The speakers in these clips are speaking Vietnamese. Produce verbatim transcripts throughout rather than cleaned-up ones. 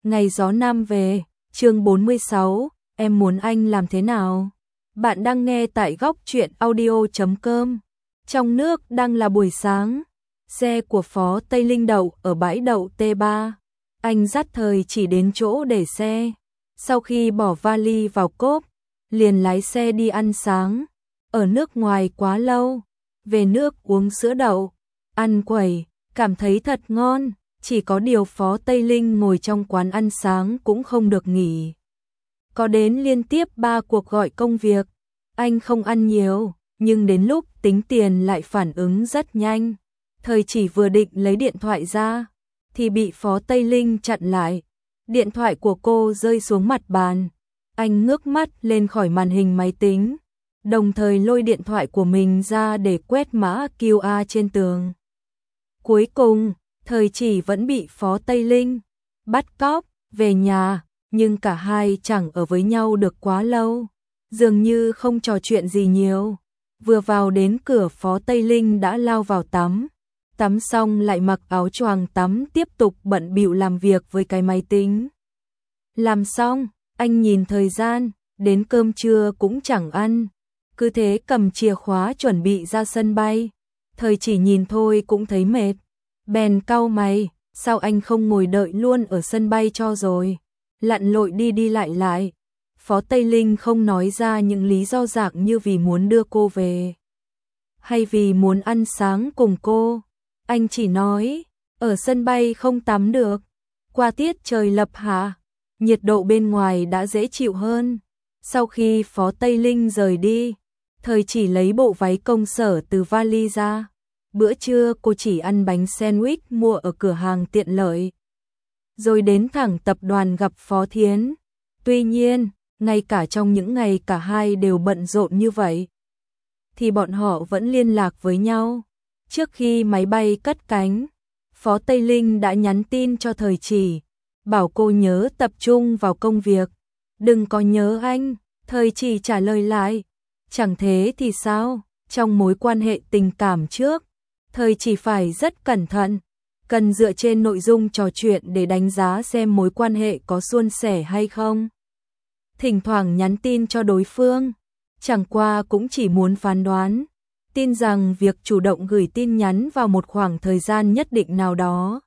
Ngày gió nam về, chương bốn mươi sáu, em muốn anh làm thế nào? Bạn đang nghe tại góc truyện audio chấm com. Trong nước đang là buổi sáng, xe của Phó Tây Linh đậu ở bãi đậu T ba. Anh dắt Thời Chỉ đến chỗ để xe. Sau khi bỏ vali vào cốp, liền lái xe đi ăn sáng. Ở nước ngoài quá lâu, về nước uống sữa đậu, ăn quẩy, cảm thấy thật ngon. Chỉ có điều Phó Tây Linh ngồi trong quán ăn sáng cũng không được nghỉ. Có đến liên tiếp ba cuộc gọi công việc. Anh không ăn nhiều, nhưng đến lúc tính tiền lại phản ứng rất nhanh. Thời Chỉ vừa định lấy điện thoại ra, thì bị Phó Tây Linh chặn lại. Điện thoại của cô rơi xuống mặt bàn. Anh ngước mắt lên khỏi màn hình máy tính, đồng thời lôi điện thoại của mình ra để quét mã quy rờ trên tường. Cuối cùng, Thời Chỉ vẫn bị Phó Tây Linh bắt cóc về nhà, nhưng cả hai chẳng ở với nhau được quá lâu, dường như không trò chuyện gì nhiều. Vừa vào đến cửa, Phó Tây Linh đã lao vào tắm, tắm xong lại mặc áo choàng tắm tiếp tục bận bịu làm việc với cái máy tính. Làm xong, anh nhìn thời gian, đến cơm trưa cũng chẳng ăn, cứ thế cầm chìa khóa chuẩn bị ra sân bay. Thời Chỉ nhìn thôi cũng thấy mệt, bèn cau mày, sao anh không ngồi đợi luôn ở sân bay cho rồi, lặn lội đi đi lại lại. Phó Tây Linh không nói ra những lý do dạng như vì muốn đưa cô về, hay vì muốn ăn sáng cùng cô. Anh chỉ nói, ở sân bay không tắm được, qua tiết trời lập hạ, nhiệt độ bên ngoài đã dễ chịu hơn. Sau khi Phó Tây Linh rời đi, Thời Chỉ lấy bộ váy công sở từ vali ra. Bữa trưa cô chỉ ăn bánh sandwich mua ở cửa hàng tiện lợi, rồi đến thẳng tập đoàn gặp Phó Thiến. Tuy nhiên, ngay cả trong những ngày cả hai đều bận rộn như vậy, thì bọn họ vẫn liên lạc với nhau. Trước khi máy bay cất cánh, Phó Tây Linh đã nhắn tin cho Thời Chỉ, bảo cô nhớ tập trung vào công việc, đừng có nhớ anh. Thời Chỉ trả lời lại, chẳng thế thì sao, trong mối quan hệ tình cảm trước, Thời Chỉ phải rất cẩn thận, cần dựa trên nội dung trò chuyện để đánh giá xem mối quan hệ có suôn sẻ hay không. Thỉnh thoảng nhắn tin cho đối phương, chẳng qua cũng chỉ muốn phán đoán, tin rằng việc chủ động gửi tin nhắn vào một khoảng thời gian nhất định nào đó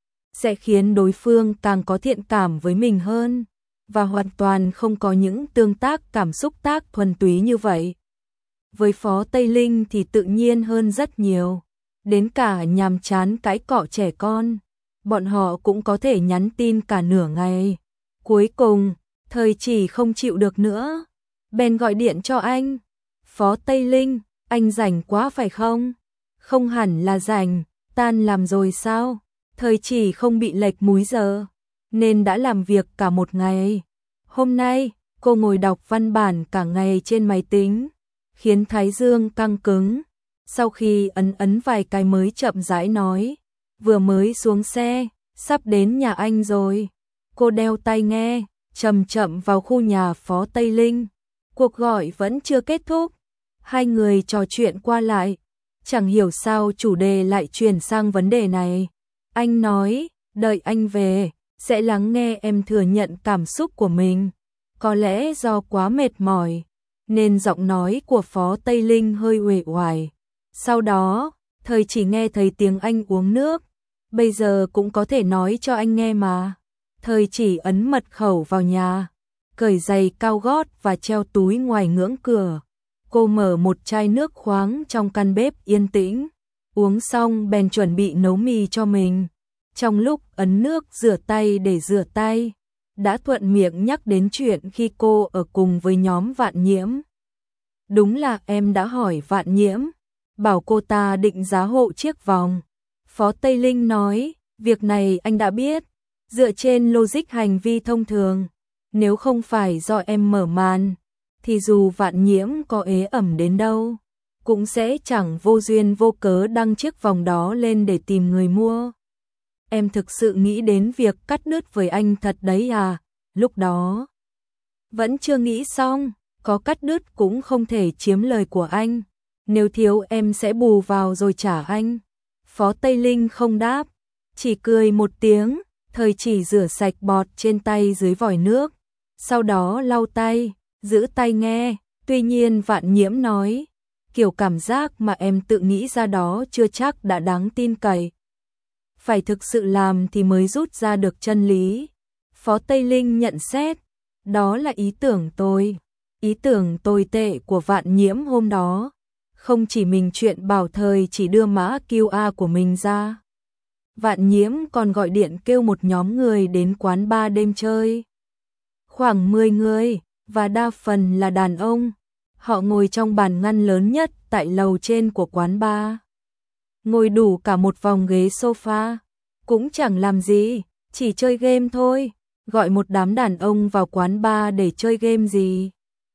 sẽ khiến đối phương càng có thiện cảm với mình hơn, và hoàn toàn không có những tương tác cảm xúc tác thuần túy như vậy. Với Phó Tây Linh thì tự nhiên hơn rất nhiều, đến cả nhàm chán cãi cọ trẻ con, bọn họ cũng có thể nhắn tin cả nửa ngày. Cuối cùng, Thời Chỉ không chịu được nữa, bèn gọi điện cho anh. Phó Tây Linh, anh rảnh quá phải không? Không hẳn là rảnh, tan làm rồi sao? Thời Chỉ không bị lệch múi giờ, nên đã làm việc cả một ngày. Hôm nay, cô ngồi đọc văn bản cả ngày trên máy tính, khiến thái dương căng cứng. Sau khi ấn ấn vài cái mới chậm rãi nói, vừa mới xuống xe, sắp đến nhà anh rồi. Cô đeo tai nghe, chậm chậm vào khu nhà Phó Tây Linh. Cuộc gọi vẫn chưa kết thúc, hai người trò chuyện qua lại, chẳng hiểu sao chủ đề lại chuyển sang vấn đề này. Anh nói, đợi anh về, sẽ lắng nghe em thừa nhận cảm xúc của mình. Có lẽ do quá mệt mỏi, nên giọng nói của Phó Tây Linh hơi uể oải. Sau đó, Thời Chỉ nghe thấy tiếng anh uống nước. Bây giờ cũng có thể nói cho anh nghe mà. Thời Chỉ ấn mật khẩu vào nhà, cởi giày cao gót và treo túi ngoài ngưỡng cửa. Cô mở một chai nước khoáng trong căn bếp yên tĩnh, uống xong bèn chuẩn bị nấu mì cho mình. Trong lúc ấn nước rửa tay để rửa tay, đã thuận miệng nhắc đến chuyện khi cô ở cùng với nhóm Vạn Nhiễm. Đúng là em đã hỏi Vạn Nhiễm, bảo cô ta định giá hộ chiếc vòng. Phó Tây Linh nói, việc này anh đã biết, dựa trên logic hành vi thông thường, nếu không phải do em mở màn, thì dù Vạn Nhiễm có ế ẩm đến đâu, cũng sẽ chẳng vô duyên vô cớ đăng chiếc vòng đó lên để tìm người mua. Em thực sự nghĩ đến việc cắt đứt với anh thật đấy à? Lúc đó vẫn chưa nghĩ xong, có cắt đứt cũng không thể chiếm lời của anh, nếu thiếu em sẽ bù vào rồi trả anh. Phó Tây Linh không đáp, chỉ cười một tiếng, Thời chỉ rửa sạch bọt trên tay dưới vòi nước, sau đó lau tay, giữ tay nghe. Tuy nhiên Vạn Nhiễm nói, kiểu cảm giác mà em tự nghĩ ra đó chưa chắc đã đáng tin cậy. Phải thực sự làm thì mới rút ra được chân lý. Phó Tây Linh nhận xét, đó là ý tưởng tôi. Ý tưởng tồi tệ của Vạn Nhiễm hôm đó. Không chỉ mình chuyện bảo Thời chỉ đưa mã quy rờ của mình ra. Vạn Nhiễm còn gọi điện kêu một nhóm người đến quán bar đêm chơi. Khoảng mười người, và đa phần là đàn ông. Họ ngồi trong bàn ngăn lớn nhất tại lầu trên của quán bar. Ngồi đủ cả một vòng ghế sofa. Cũng chẳng làm gì, chỉ chơi game thôi. Gọi một đám đàn ông vào quán bar để chơi game gì?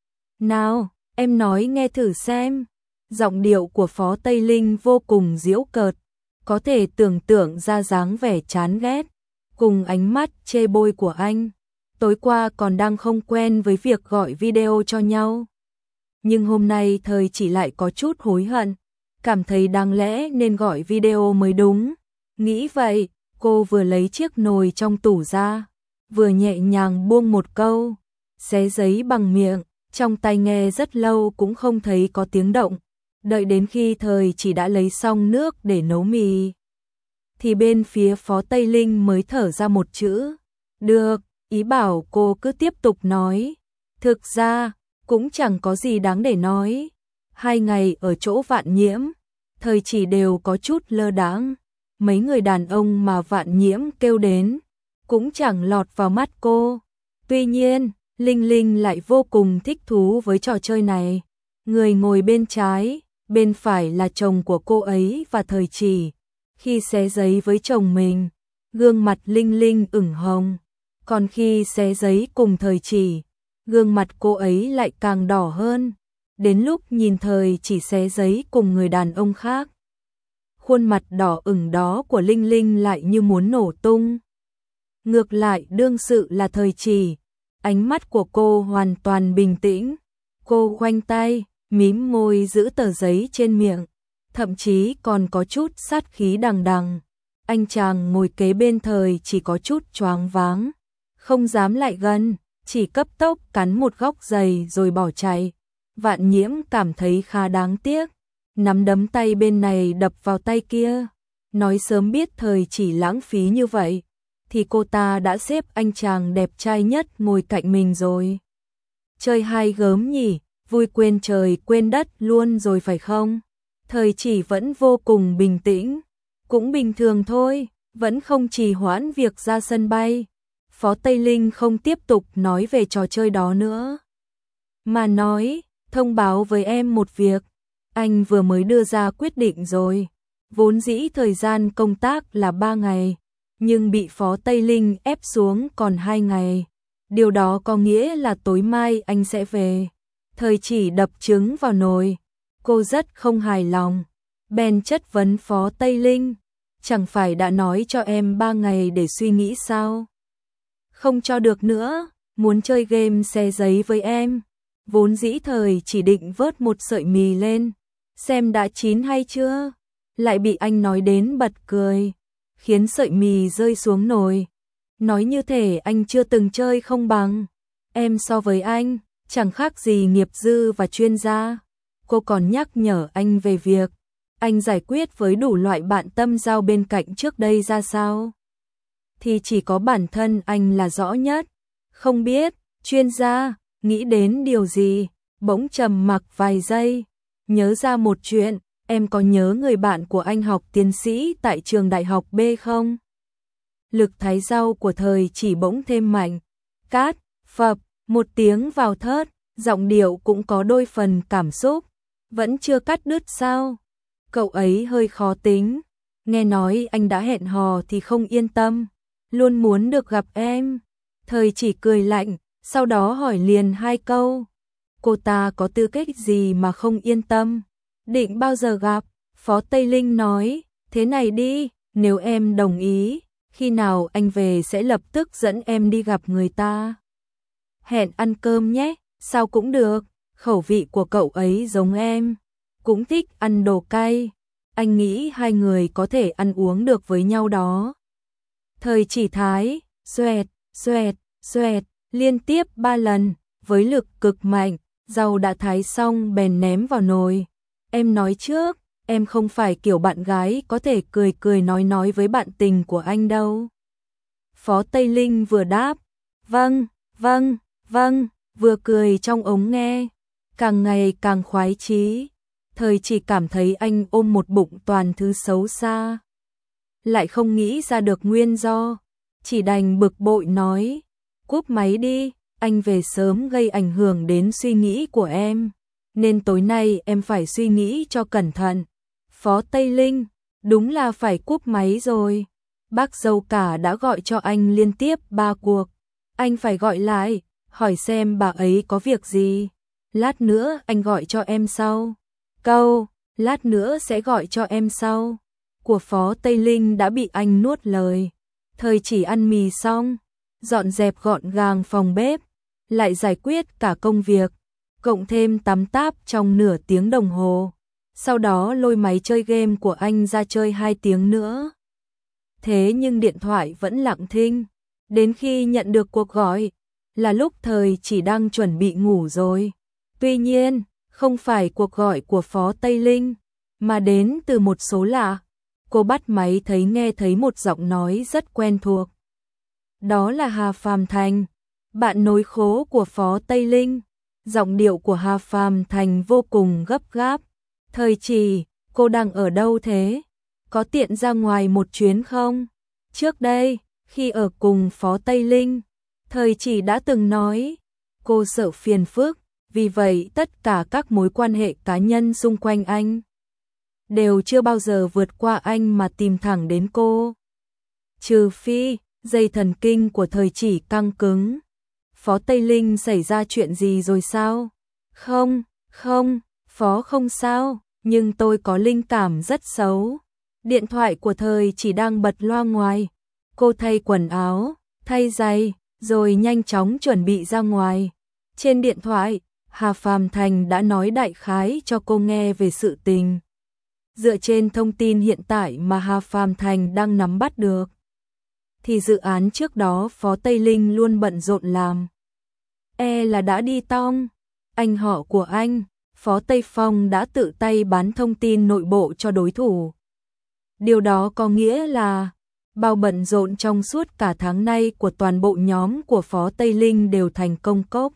Nào, em nói nghe thử xem. Giọng điệu của Phó Tây Linh vô cùng giễu cợt. Có thể tưởng tượng ra dáng vẻ chán ghét. Cùng ánh mắt chê bôi của anh. Tối qua còn đang không quen với việc gọi video cho nhau. Nhưng hôm nay Thời chỉ lại có chút hối hận. Cảm thấy đáng lẽ nên gọi video mới đúng. Nghĩ vậy, cô vừa lấy chiếc nồi trong tủ ra. Vừa nhẹ nhàng buông một câu. Xé giấy bằng miệng. Trong tai nghe rất lâu cũng không thấy có tiếng động. Đợi đến khi Thời chỉ đã lấy xong nước để nấu mì. Thì bên phía Phó Tây Linh mới thở ra một chữ. Được, ý bảo cô cứ tiếp tục nói. Thực ra, cũng chẳng có gì đáng để nói. Hai ngày ở chỗ Vạn Nhiễm, Thời chỉ đều có chút lơ đãng. Mấy người đàn ông mà Vạn Nhiễm kêu đến, cũng chẳng lọt vào mắt cô. Tuy nhiên, Linh Linh lại vô cùng thích thú với trò chơi này. Người ngồi bên trái, bên phải là chồng của cô ấy và Thời chỉ. Khi xé giấy với chồng mình, gương mặt Linh Linh ửng hồng. Còn khi xé giấy cùng Thời chỉ, gương mặt cô ấy lại càng đỏ hơn. Đến lúc nhìn Thời chỉ xé giấy cùng người đàn ông khác, khuôn mặt đỏ ửng đó của Linh Linh lại như muốn nổ tung. Ngược lại đương sự là Thời chỉ, ánh mắt của cô hoàn toàn bình tĩnh. Cô khoanh tay, mím môi giữ tờ giấy trên miệng, thậm chí còn có chút sát khí đằng đằng. Anh chàng ngồi kế bên Thời chỉ có chút choáng váng, không dám lại gần, chỉ cấp tốc cắn một góc giày rồi bỏ chạy. Vạn Nhiễm cảm thấy khá đáng tiếc, nắm đấm tay bên này đập vào tay kia. Nói sớm biết Thời chỉ lãng phí như vậy, thì cô ta đã xếp anh chàng đẹp trai nhất ngồi cạnh mình rồi. Chơi hay gớm nhỉ, vui quên trời quên đất luôn rồi phải không? Thời chỉ vẫn vô cùng bình tĩnh, cũng bình thường thôi, vẫn không trì hoãn việc ra sân bay. Phó Tây Linh không tiếp tục nói về trò chơi đó nữa, mà nói, thông báo với em một việc, anh vừa mới đưa ra quyết định rồi. Vốn dĩ thời gian công tác là ba ngày, nhưng bị Phó Tây Linh ép xuống còn hai ngày. Điều đó có nghĩa là tối mai anh sẽ về. Thời chỉ đập trứng vào nồi. Cô rất không hài lòng. Bèn chất vấn Phó Tây Linh. Chẳng phải đã nói cho em ba ngày để suy nghĩ sao? Không cho được nữa, muốn chơi game xé giấy với em. Vốn dĩ Thời chỉ định vớt một sợi mì lên, xem đã chín hay chưa. Lại bị anh nói đến bật cười, khiến sợi mì rơi xuống nồi. Nói như thể anh chưa từng chơi không bằng. Em so với anh, chẳng khác gì nghiệp dư và chuyên gia. Cô còn nhắc nhở anh về việc anh giải quyết với đủ loại bạn tâm giao bên cạnh trước đây ra sao. Thì chỉ có bản thân anh là rõ nhất. Không biết, chuyên gia, nghĩ đến điều gì, bỗng trầm mặc vài giây. Nhớ ra một chuyện, em có nhớ người bạn của anh học tiến sĩ tại trường đại học B không? Lực thái rau của Thời chỉ bỗng thêm mạnh. Cát, phập, một tiếng vào thớt, giọng điệu cũng có đôi phần cảm xúc. Vẫn chưa cắt đứt sao? Cậu ấy hơi khó tính. Nghe nói anh đã hẹn hò thì không yên tâm, luôn muốn được gặp em. Thời chỉ cười lạnh, sau đó hỏi liền hai câu. Cô ta có tư cách gì mà không yên tâm? Định bao giờ gặp? Phó Tây Linh nói, thế này đi, nếu em đồng ý, khi nào anh về sẽ lập tức dẫn em đi gặp người ta. Hẹn ăn cơm nhé, sao cũng được, khẩu vị của cậu ấy giống em, cũng thích ăn đồ cay. Anh nghĩ hai người có thể ăn uống được với nhau đó. Thời Chỉ thái, xoẹt, xoẹt, xoẹt, liên tiếp ba lần, với lực cực mạnh, rau đã thái xong bèn ném vào nồi. Em nói trước, em không phải kiểu bạn gái có thể cười cười nói nói với bạn tình của anh đâu. Phó Tây Linh vừa đáp, vâng, vâng, vâng, vừa cười trong ống nghe, càng ngày càng khoái chí. Thời Chỉ cảm thấy anh ôm một bụng toàn thứ xấu xa, lại không nghĩ ra được nguyên do, chỉ đành bực bội nói, cúp máy đi, anh về sớm gây ảnh hưởng đến suy nghĩ của em, nên tối nay em phải suy nghĩ cho cẩn thận. Phó Tây Linh, đúng là phải cúp máy rồi. Bác dâu cả đã gọi cho anh liên tiếp ba cuộc, anh phải gọi lại, hỏi xem bà ấy có việc gì. Lát nữa anh gọi cho em sau. Câu, lát nữa sẽ gọi cho em sau, của Phó Tây Linh đã bị anh nuốt lời. Thời Chỉ ăn mì xong, dọn dẹp gọn gàng phòng bếp, lại giải quyết cả công việc, cộng thêm tắm táp trong nửa tiếng đồng hồ. Sau đó lôi máy chơi game của anh ra chơi hai tiếng nữa. Thế nhưng điện thoại vẫn lặng thinh, đến khi nhận được cuộc gọi, là lúc Thời Chỉ đang chuẩn bị ngủ rồi. Tuy nhiên, không phải cuộc gọi của Phó Tây Linh, mà đến từ một số lạ. Cô bắt máy thấy nghe thấy một giọng nói rất quen thuộc. Đó là Hà Phàm Thành, bạn nối khố của Phó Tây Linh. Giọng điệu của Hà Phàm Thành vô cùng gấp gáp. Thời Chỉ, cô đang ở đâu thế? Có tiện ra ngoài một chuyến không? Trước đây, khi ở cùng Phó Tây Linh, Thời Chỉ đã từng nói, cô sợ phiền phức, vì vậy tất cả các mối quan hệ cá nhân xung quanh anh đều chưa bao giờ vượt qua anh mà tìm thẳng đến cô. Trừ phi, dây thần kinh của Thời Chỉ căng cứng. Phó Tây Linh xảy ra chuyện gì rồi sao? Không, không, Phó không sao, nhưng tôi có linh cảm rất xấu. Điện thoại của Thời Chỉ đang bật loa ngoài. Cô thay quần áo, thay giày, rồi nhanh chóng chuẩn bị ra ngoài. Trên điện thoại, Hà Phàm Thành đã nói đại khái cho cô nghe về sự tình. Dựa trên thông tin hiện tại mà Hà Phàm Thành đang nắm bắt được, thì dự án trước đó Phó Tây Linh luôn bận rộn làm. E là đã đi tong. Anh họ của anh, Phó Tây Phong đã tự tay bán thông tin nội bộ cho đối thủ. Điều đó có nghĩa là bao bận rộn trong suốt cả tháng nay của toàn bộ nhóm của Phó Tây Linh đều thành công cốc.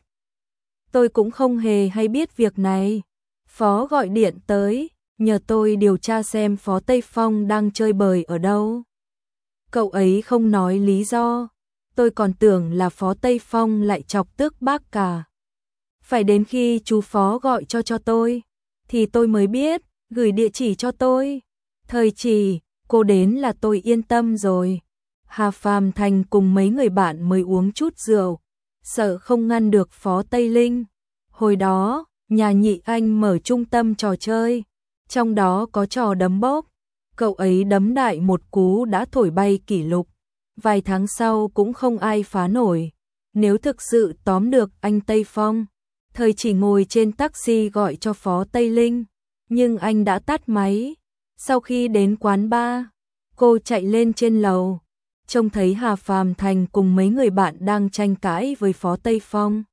Tôi cũng không hề hay biết việc này. Phó gọi điện tới, nhờ tôi điều tra xem Phó Tây Phong đang chơi bời ở đâu. Cậu ấy không nói lý do. Tôi còn tưởng là Phó Tây Phong lại chọc tức bác cả. Phải đến khi chú Phó gọi cho cho tôi, thì tôi mới biết, gửi địa chỉ cho tôi. Thời Chỉ, cô đến là tôi yên tâm rồi. Hà Phàm Thành cùng mấy người bạn mới uống chút rượu, sợ không ngăn được Phó Tây Linh. Hồi đó, nhà Nhị Anh mở trung tâm trò chơi, trong đó có trò đấm bóp. Cậu ấy đấm đại một cú đã thổi bay kỷ lục. Vài tháng sau cũng không ai phá nổi. Nếu thực sự tóm được anh Tây Phong, Thời Chỉ ngồi trên taxi gọi cho Phó Tây Linh, nhưng anh đã tắt máy. Sau khi đến quán bar, cô chạy lên trên lầu, trông thấy Hà Phàm Thành cùng mấy người bạn đang tranh cãi với Phó Tây Phong.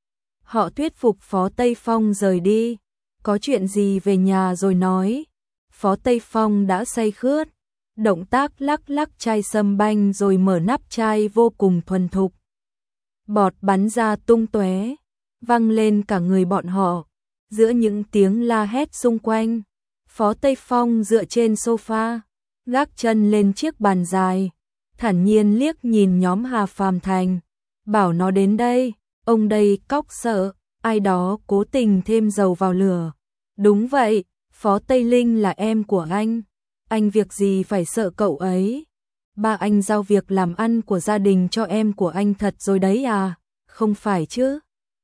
Họ thuyết phục Phó Tây Phong rời đi, có chuyện gì về nhà rồi nói. Phó Tây Phong đã say khướt, động tác lắc lắc chai sâm banh rồi mở nắp chai vô cùng thuần thục. Bọt bắn ra tung tóe, văng lên cả người bọn họ. Giữa những tiếng la hét xung quanh, Phó Tây Phong dựa trên sofa, gác chân lên chiếc bàn dài, thản nhiên liếc nhìn nhóm Hà Phàm Thành, bảo nó đến đây, ông đây cóc sợ, ai đó cố tình thêm dầu vào lửa. Đúng vậy, Phó Tây Linh là em của anh, anh việc gì phải sợ cậu ấy. Ba anh giao việc làm ăn của gia đình cho em của anh thật rồi đấy à, không phải chứ?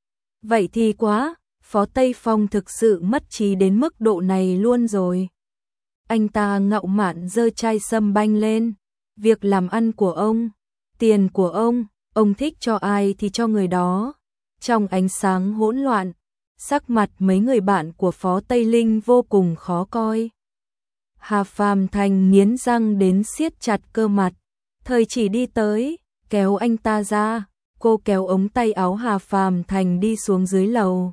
Vậy thì quá, Phó Tây Phong thực sự mất trí đến mức độ này luôn rồi. Anh ta ngạo mạn giơ chai sâm banh lên, việc làm ăn của ông, tiền của ông, ông thích cho ai thì cho người đó. Trong ánh sáng hỗn loạn, sắc mặt mấy người bạn của Phó Tây Linh vô cùng khó coi. Hà Phàm Thành nghiến răng đến siết chặt cơ mặt, Thời Chỉ đi tới, kéo anh ta ra, cô kéo ống tay áo Hà Phàm Thành đi xuống dưới lầu.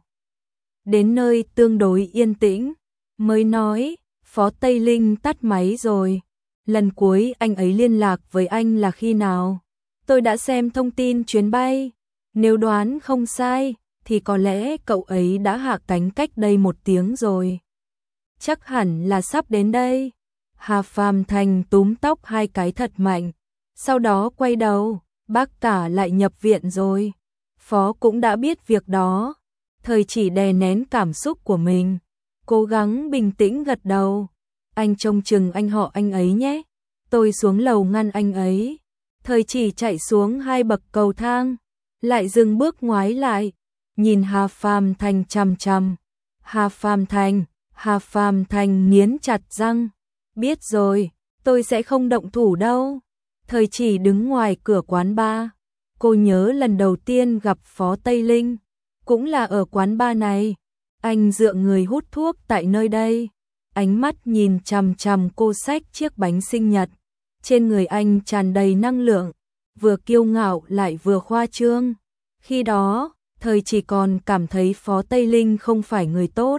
Đến nơi tương đối yên tĩnh, mới nói, Phó Tây Linh tắt máy rồi. Lần cuối anh ấy liên lạc với anh là khi nào? Tôi đã xem thông tin chuyến bay. Nếu đoán không sai, thì có lẽ cậu ấy đã hạ cánh cách đây một tiếng rồi. Chắc hẳn là sắp đến đây. Hà Phàm Thành túm tóc hai cái thật mạnh. Sau đó quay đầu, bác cả lại nhập viện rồi. Phó cũng đã biết việc đó. Thời Chỉ đè nén cảm xúc của mình, cố gắng bình tĩnh gật đầu. Anh trông chừng anh họ anh ấy nhé. Tôi xuống lầu ngăn anh ấy. Thời Chỉ chạy xuống hai bậc cầu thang, lại dừng bước ngoái lại, nhìn Hà Phàm Thành chằm chằm. Hà Phàm Thành, Hà Phàm Thành nghiến chặt răng. Biết rồi, tôi sẽ không động thủ đâu. Thời Chỉ đứng ngoài cửa quán bar. Cô nhớ lần đầu tiên gặp Phó Tây Linh, cũng là ở quán bar này. Anh dựa người hút thuốc tại nơi đây. Ánh mắt nhìn chằm chằm cô xách chiếc bánh sinh nhật. Trên người anh tràn đầy năng lượng, vừa kiêu ngạo lại vừa khoa trương. Khi đó, Thời Chỉ còn cảm thấy Phó Tây Linh không phải người tốt.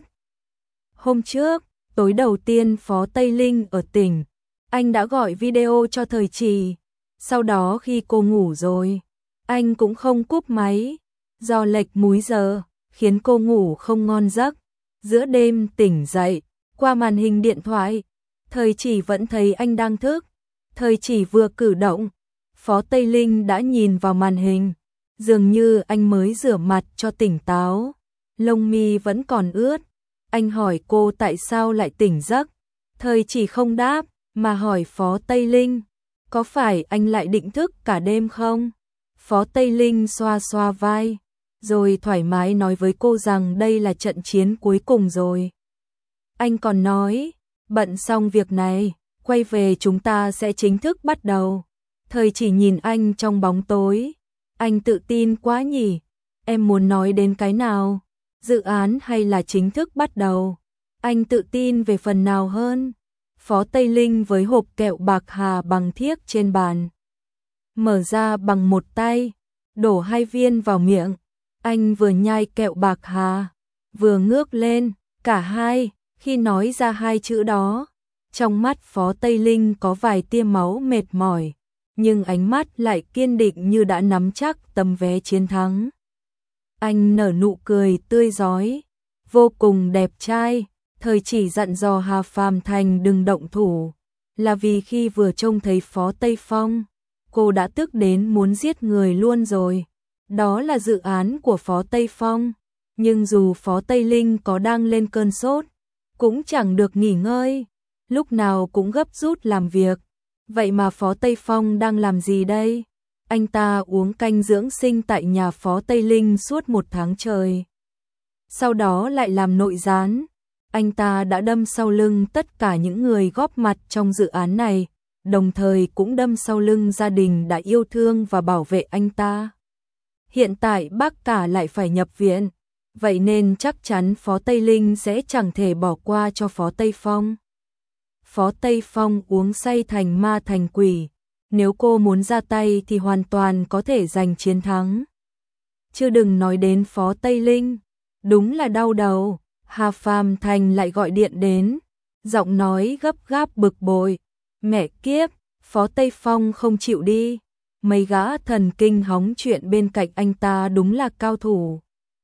Hôm trước, tối đầu tiên Phó Tây Linh ở tỉnh, anh đã gọi video cho Thời Chỉ. Sau đó khi cô ngủ rồi, anh cũng không cúp máy. Do lệch múi giờ, khiến cô ngủ không ngon giấc. Giữa đêm tỉnh dậy, qua màn hình điện thoại, Thời Chỉ vẫn thấy anh đang thức. Thời Chỉ vừa cử động, Phó Tây Linh đã nhìn vào màn hình. Dường như anh mới rửa mặt cho tỉnh táo, lông mi vẫn còn ướt. Anh hỏi cô tại sao lại tỉnh giấc. Thời Chỉ không đáp, mà hỏi Phó Tây Linh, có phải anh lại định thức cả đêm không? Phó Tây Linh xoa xoa vai, rồi thoải mái nói với cô rằng đây là trận chiến cuối cùng rồi. Anh còn nói, bận xong việc này, quay về chúng ta sẽ chính thức bắt đầu. Thời Chỉ nhìn anh trong bóng tối. Anh tự tin quá nhỉ? Em muốn nói đến cái nào? Dự án hay là chính thức bắt đầu? Anh tự tin về phần nào hơn? Phó Tây Linh với hộp kẹo bạc hà bằng thiếc trên bàn, mở ra bằng một tay, đổ hai viên vào miệng. Anh vừa nhai kẹo bạc hà, vừa ngước lên, cả hai, khi nói ra hai chữ đó, trong mắt Phó Tây Linh có vài tia máu mệt mỏi, nhưng ánh mắt lại kiên định như đã nắm chắc tấm vé chiến thắng. Anh nở nụ cười tươi rói, vô cùng đẹp trai. Thời Chỉ dặn dò Hà Phàm Thành đừng động thủ, là vì khi vừa trông thấy Phó Tây Phong, cô đã tức đến muốn giết người luôn rồi. Đó là dự án của Phó Tây Phong, nhưng dù Phó Tây Linh có đang lên cơn sốt, cũng chẳng được nghỉ ngơi, lúc nào cũng gấp rút làm việc. Vậy mà Phó Tây Phong đang làm gì đây? Anh ta uống canh dưỡng sinh tại nhà Phó Tây Linh suốt một tháng trời. Sau đó lại làm nội gián. Anh ta đã đâm sau lưng tất cả những người góp mặt trong dự án này, đồng thời cũng đâm sau lưng gia đình đã yêu thương và bảo vệ anh ta. Hiện tại bác cả lại phải nhập viện, vậy nên chắc chắn Phó Tây Linh sẽ chẳng thể bỏ qua cho Phó Tây Phong. Phó Tây Phong uống say thành ma thành quỷ, nếu cô muốn ra tay thì hoàn toàn có thể giành chiến thắng. Chứ đừng nói đến Phó Tây Linh, đúng là đau đầu. Hà Phàm Thành lại gọi điện đến, giọng nói gấp gáp bực bội. Mẹ kiếp, Phó Tây Phong không chịu đi. Mấy gã thần kinh hóng chuyện bên cạnh anh ta đúng là cao thủ.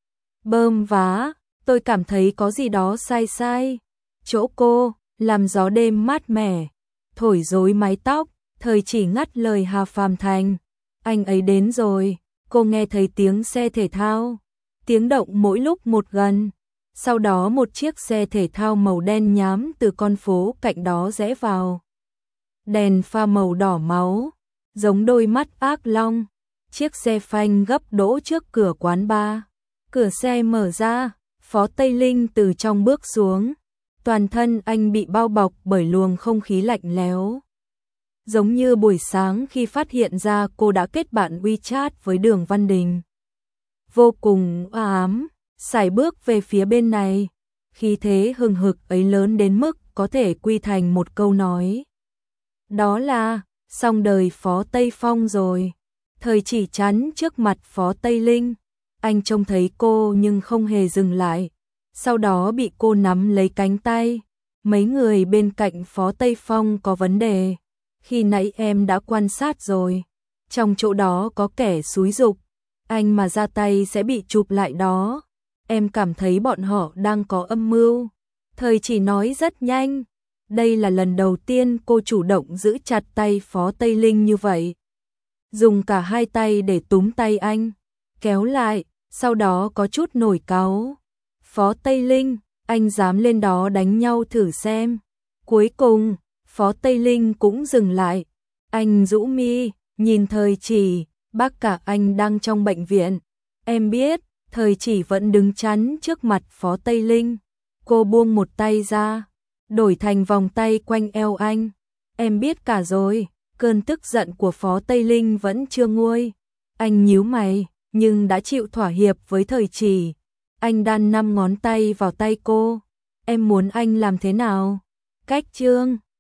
Bơm vá, tôi cảm thấy có gì đó sai sai. Chỗ cô, làm gió đêm mát mẻ, thổi rối mái tóc. Thời Chỉ ngắt lời Hà Phàm Thành. Anh ấy đến rồi. Cô nghe thấy tiếng xe thể thao, tiếng động mỗi lúc một gần. Sau đó một chiếc xe thể thao màu đen nhám từ con phố cạnh đó rẽ vào. Đèn pha màu đỏ máu, giống đôi mắt ác long. Chiếc xe phanh gấp đỗ trước cửa quán bar. Cửa xe mở ra, Phó Tây Linh từ trong bước xuống. Toàn thân anh bị bao bọc bởi luồng không khí lạnh lẽo. Giống như buổi sáng khi phát hiện ra cô đã kết bạn WeChat với Đường Văn Đình. Vô cùng ám. Sải bước về phía bên này, khí thế hừng hực ấy lớn đến mức có thể quy thành một câu nói. Đó là, xong đời Phó Tây Phong rồi. Thời Chỉ chắn trước mặt Phó Tây Linh, anh trông thấy cô nhưng không hề dừng lại, sau đó bị cô nắm lấy cánh tay. Mấy người bên cạnh Phó Tây Phong có vấn đề, khi nãy em đã quan sát rồi, trong chỗ đó có kẻ xúi giục, anh mà ra tay sẽ bị chụp lại đó. Em cảm thấy bọn họ đang có âm mưu. Thời Chỉ nói rất nhanh, đây là lần đầu tiên cô chủ động giữ chặt tay Phó Tây Linh như vậy. Dùng cả hai tay để túm tay anh, kéo lại, sau đó có chút nổi cáu. Phó Tây Linh, anh dám lên đó đánh nhau thử xem. Cuối cùng, Phó Tây Linh cũng dừng lại. Anh rũ mi, nhìn Thời Chỉ, bác cả anh đang trong bệnh viện. Em biết, Thời Chỉ vẫn đứng chắn trước mặt Phó Tây Linh. Cô buông một tay ra, đổi thành vòng tay quanh eo anh. Em biết cả rồi, cơn tức giận của Phó Tây Linh vẫn chưa nguôi. Anh nhíu mày, nhưng đã chịu thỏa hiệp với Thời Chỉ. Anh đan năm ngón tay vào tay cô. Em muốn anh làm thế nào? Cách chương